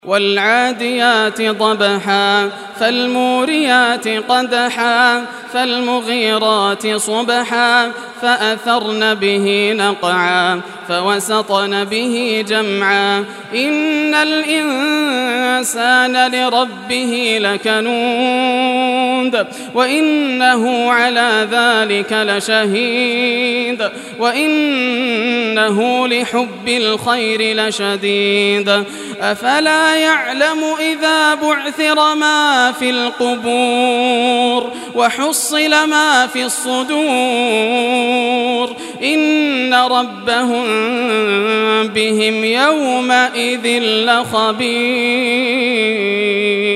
والعاديات ضبحا فالموريات قدحا فالمغيرات صبحا فأثرن به نقعا فوسطن به جمعا إن الإنسان لربه لكنود وإنه على ذلك لشهيد وإنه لحب الخير لشديد أفلا يعلم إذا بعثر ما في القبور وحصل ما في الصدور إن ربهم بهم يومئذ لخبير.